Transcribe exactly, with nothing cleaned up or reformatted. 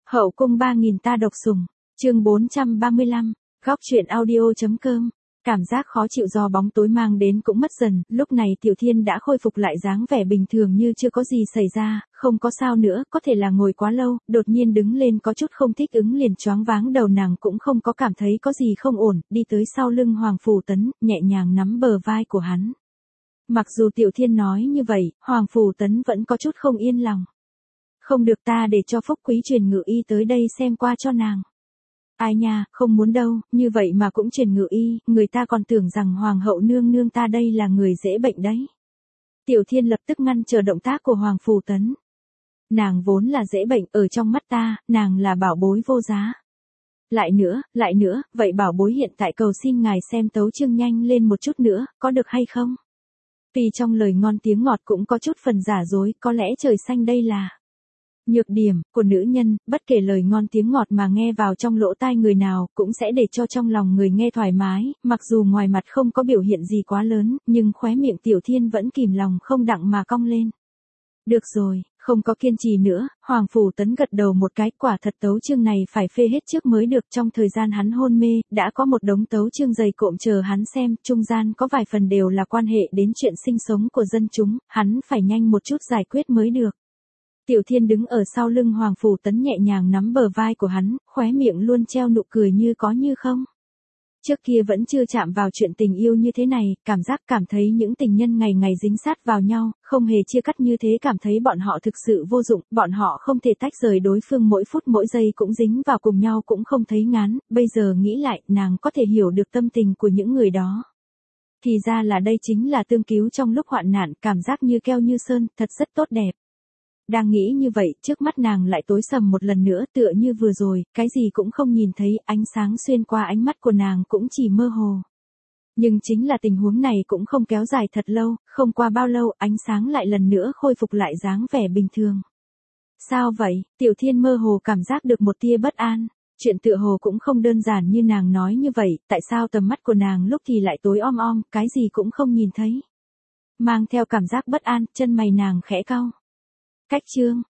Hậu cung ba nghìn ta độc sủng, chương bốn trăm ba mươi lăm, góc truyện audio.com. Cảm giác khó chịu do bóng tối mang đến cũng mất dần, lúc này Tiểu Thiên đã khôi phục lại dáng vẻ bình thường như chưa có gì xảy ra, không có sao nữa, có thể là ngồi quá lâu, đột nhiên đứng lên có chút không thích ứng liền choáng váng đầu, nàng cũng không có cảm thấy có gì không ổn, đi tới sau lưng Hoàng Phủ Tấn, nhẹ nhàng nắm bờ vai của hắn. Mặc dù Tiểu Thiên nói như vậy, Hoàng Phủ Tấn vẫn có chút không yên lòng. Không được, ta để cho Phúc Quý truyền ngự y tới đây xem qua cho nàng. Ai nha, không muốn đâu, như vậy mà cũng truyền ngự y, người ta còn tưởng rằng Hoàng hậu nương nương ta đây là người dễ bệnh đấy. Tiểu Thiên lập tức ngăn chờ động tác của Hoàng Phủ Tấn. Nàng vốn là dễ bệnh, ở trong mắt ta, nàng là bảo bối vô giá. Lại nữa, lại nữa, vậy bảo bối hiện tại cầu xin ngài xem tấu chương nhanh lên một chút nữa, có được hay không? Vì trong lời ngon tiếng ngọt cũng có chút phần giả dối, có lẽ trời xanh đây là nhược điểm của nữ nhân, bất kể lời ngon tiếng ngọt mà nghe vào trong lỗ tai người nào, cũng sẽ để cho trong lòng người nghe thoải mái, mặc dù ngoài mặt không có biểu hiện gì quá lớn, nhưng khóe miệng Tiểu Thiên vẫn kìm lòng không đặng mà cong lên. Được rồi, không có kiên trì nữa, Hoàng Phủ Tấn gật đầu một cái, quả thật tấu chương này phải phê hết trước mới được, trong thời gian hắn hôn mê, đã có một đống tấu chương dày cộm chờ hắn xem, trung gian có vài phần đều là quan hệ đến chuyện sinh sống của dân chúng, hắn phải nhanh một chút giải quyết mới được. Tiểu Thiên đứng ở sau lưng Hoàng Phủ Tấn nhẹ nhàng nắm bờ vai của hắn, khóe miệng luôn treo nụ cười như có như không. Trước kia vẫn chưa chạm vào chuyện tình yêu như thế này, cảm giác cảm thấy những tình nhân ngày ngày dính sát vào nhau, không hề chia cắt như thế, cảm thấy bọn họ thực sự vô dụng, bọn họ không thể tách rời đối phương, mỗi phút mỗi giây cũng dính vào cùng nhau cũng không thấy ngán, bây giờ nghĩ lại, nàng có thể hiểu được tâm tình của những người đó. Thì ra là đây chính là tương cứu trong lúc hoạn nạn, cảm giác như keo như sơn, thật rất tốt đẹp. Đang nghĩ như vậy, trước mắt nàng lại tối sầm một lần nữa, tựa như vừa rồi, cái gì cũng không nhìn thấy, ánh sáng xuyên qua ánh mắt của nàng cũng chỉ mơ hồ. Nhưng chính là tình huống này cũng không kéo dài thật lâu, không qua bao lâu, ánh sáng lại lần nữa khôi phục lại dáng vẻ bình thường. Sao vậy? Tiểu Thiên mơ hồ cảm giác được một tia bất an. Chuyện tựa hồ cũng không đơn giản như nàng nói như vậy, tại sao tầm mắt của nàng lúc thì lại tối om om, cái gì cũng không nhìn thấy. Mang theo cảm giác bất an, chân mày nàng khẽ cau. Cách chương,